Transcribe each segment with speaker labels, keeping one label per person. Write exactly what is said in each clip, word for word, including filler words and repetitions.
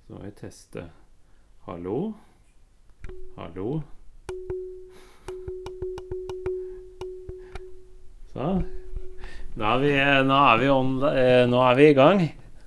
Speaker 1: Så må vi teste. Hallo? Hallo? Så. Nå er vi, nå er vi, on, nå er vi i gang.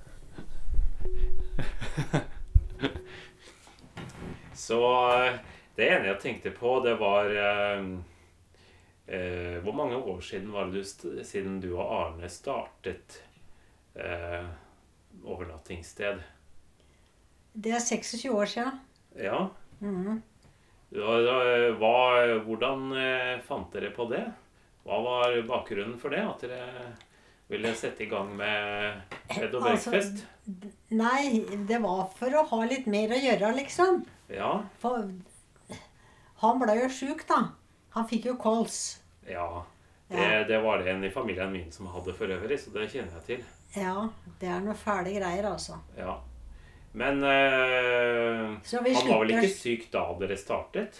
Speaker 1: Så det ene jeg tenkte på, det var eh, eh, hvor mange år siden var det du, siden du og Arne startet eh, overnattingssted?
Speaker 2: Det er seksogtjue år siden.
Speaker 1: Ja.
Speaker 2: Mhm.
Speaker 1: Hva, hvordan eh, fant dere på det? Hva var bakgrunnen for det? At dere ville sette i gang med bed og breakfast?
Speaker 2: Altså, nei, det var for å ha litt mer å gjøre, liksom.
Speaker 1: Ja.
Speaker 2: For han ble jo syk, da. Han fikk jo kols.
Speaker 1: Ja. Det, det var det en i familien min som hadde for øvrig, så det kjenner jeg til.
Speaker 2: Ja, det er noe fæle greier, altså.
Speaker 1: Ja. Men eh, han var vel ikke syk da dere startet?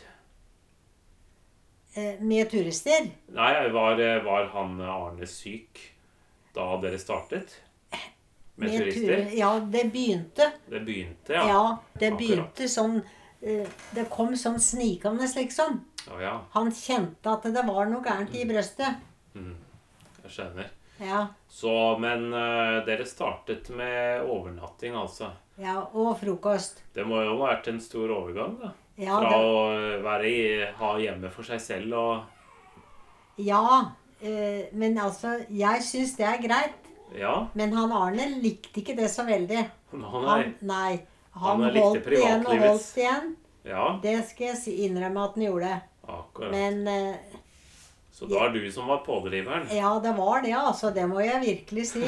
Speaker 2: Eh, med turister?
Speaker 1: Nei, var, var han Arne syk da dere startet? Med, med turister?
Speaker 2: Tur, ja, det begynte.
Speaker 1: Det begynte, ja.
Speaker 2: Ja, det begynte
Speaker 1: Akkurat.
Speaker 2: sånn, eh, det kom sånn snikende, liksom.
Speaker 1: Oh, ja.
Speaker 2: Han kjente at det var noe gærent i brøstet.
Speaker 1: Mm. Jeg skjønner.
Speaker 2: Ja.
Speaker 1: Så, men uh, dere startet med overnatting, altså?
Speaker 2: Ja, og frokost.
Speaker 1: Det må jo ha vært en stor overgang, da.
Speaker 2: Ja,
Speaker 1: Fra
Speaker 2: det...
Speaker 1: å være i, ha hjemme for seg selv og...
Speaker 2: Ja, eh, men altså, jeg synes det er greit.
Speaker 1: Ja.
Speaker 2: Men han Arne likte ikke det så veldig.
Speaker 1: Han,
Speaker 2: han, nei, han,
Speaker 1: han
Speaker 2: holdt igjen og holdt igjen.
Speaker 1: Ja.
Speaker 2: Det skal jeg si, innrømme at han gjorde.
Speaker 1: Akkurat.
Speaker 2: Men... Eh,
Speaker 1: så det var du som var pådriveren?
Speaker 2: Ja, det var det, altså. Det må jeg virkelig si.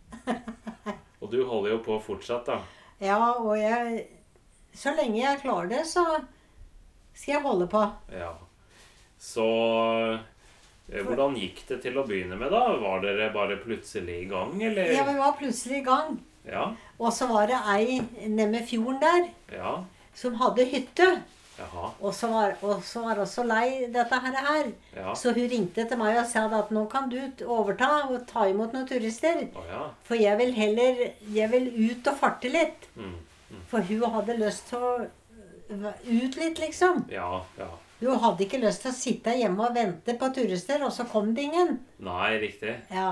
Speaker 1: Og du holder jo på fortsatt, da.
Speaker 2: Ja, og jeg... Så lenge jeg klarer det, så skal jeg holde på.
Speaker 1: Ja. Så hvordan gikk det til å begynne med, da? Var dere bare plutselig i gang, eller?
Speaker 2: Ja, vi var plutselig i gang.
Speaker 1: Ja.
Speaker 2: Og så var det ei nede med fjorden der,
Speaker 1: ja.
Speaker 2: som hadde hytte.
Speaker 1: Jaha.
Speaker 2: Og så var, og så var også lei dette her. her.
Speaker 1: Ja.
Speaker 2: Så hun ringte til meg og sa at nå kan du overta og ta imot noen turister.
Speaker 1: Oh, ja.
Speaker 2: For jeg vil heller, jeg vil ut og farte litt.
Speaker 1: Mm. Mm.
Speaker 2: For hun hadde lyst til å ut litt, liksom.
Speaker 1: Ja, ja.
Speaker 2: Hun hadde ikke lyst til å sitte hjemme og vente på turister, og så kom det ingen.
Speaker 1: Nei, riktig.
Speaker 2: Ja.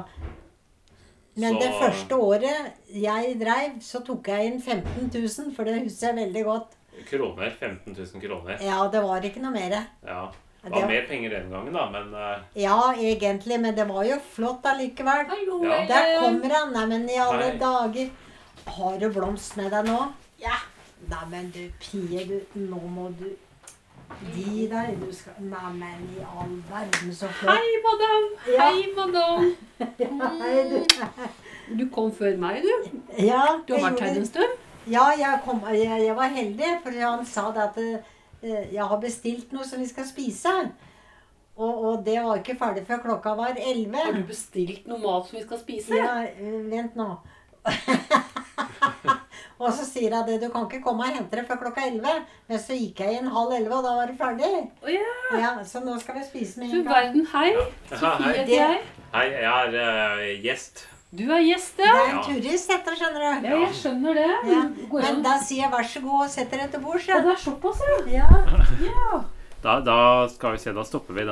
Speaker 2: Men
Speaker 1: så...
Speaker 2: det første året jeg drev, så tok jeg inn femten tusen, for det husker jeg veldig godt.
Speaker 1: Kroner, femten tusen kroner.
Speaker 2: Ja, det var ikke noe mer.
Speaker 1: Ja, det var det... mer penger den gangen da, men... Uh...
Speaker 2: Ja, egentlig, men det var jo flott allikevel.
Speaker 1: Ja.
Speaker 2: Der kommer han, nei, men i alle
Speaker 1: Hei.
Speaker 2: dager. Har du blomst med deg nå? Ja. Nei, men du, Pie, du, nå må du gi deg, du skal... Nei, men i all verden så flott.
Speaker 3: Hei, madame!
Speaker 2: Ja.
Speaker 3: Hei, madame!
Speaker 2: Ja, hei, du.
Speaker 3: Du kom før meg, du.
Speaker 2: Ja,
Speaker 3: Du har vært her en stund.
Speaker 2: Ja, jeg, kom, jeg, jeg var heldig, for han sa det at eh, jeg har bestilt noe som vi skal spise. Og, og det var ikke ferdig før klokka var elleve.
Speaker 3: Har du bestilt noe mat som vi skal spise?
Speaker 2: Ja, eh, vent nå. Og så sier jeg det, du kan ikke komme og hente det før klokka elleve. Men så gikk jeg inn halv elleve, og da var det ferdig.
Speaker 3: Å ja.
Speaker 2: Ja, så nå skal vi spise med
Speaker 3: Du
Speaker 2: en gang.
Speaker 3: verden, hei.
Speaker 1: Ja.
Speaker 3: Sofie
Speaker 1: Hei.
Speaker 3: heter jeg.
Speaker 1: Hei, jeg er uh, gjest.
Speaker 3: Du er gjest,
Speaker 2: Det
Speaker 3: ja.
Speaker 2: er en turist, dette, skjønner du.
Speaker 3: Ja, jeg skjønner det.
Speaker 2: Ja.
Speaker 3: Går
Speaker 2: Men
Speaker 3: an-
Speaker 2: da sier jeg vær så god og setter deg til bords.
Speaker 3: Å, det er såpass, ja.
Speaker 2: Ja.
Speaker 3: Ja.
Speaker 1: Da, da skal vi se, da stopper vi den.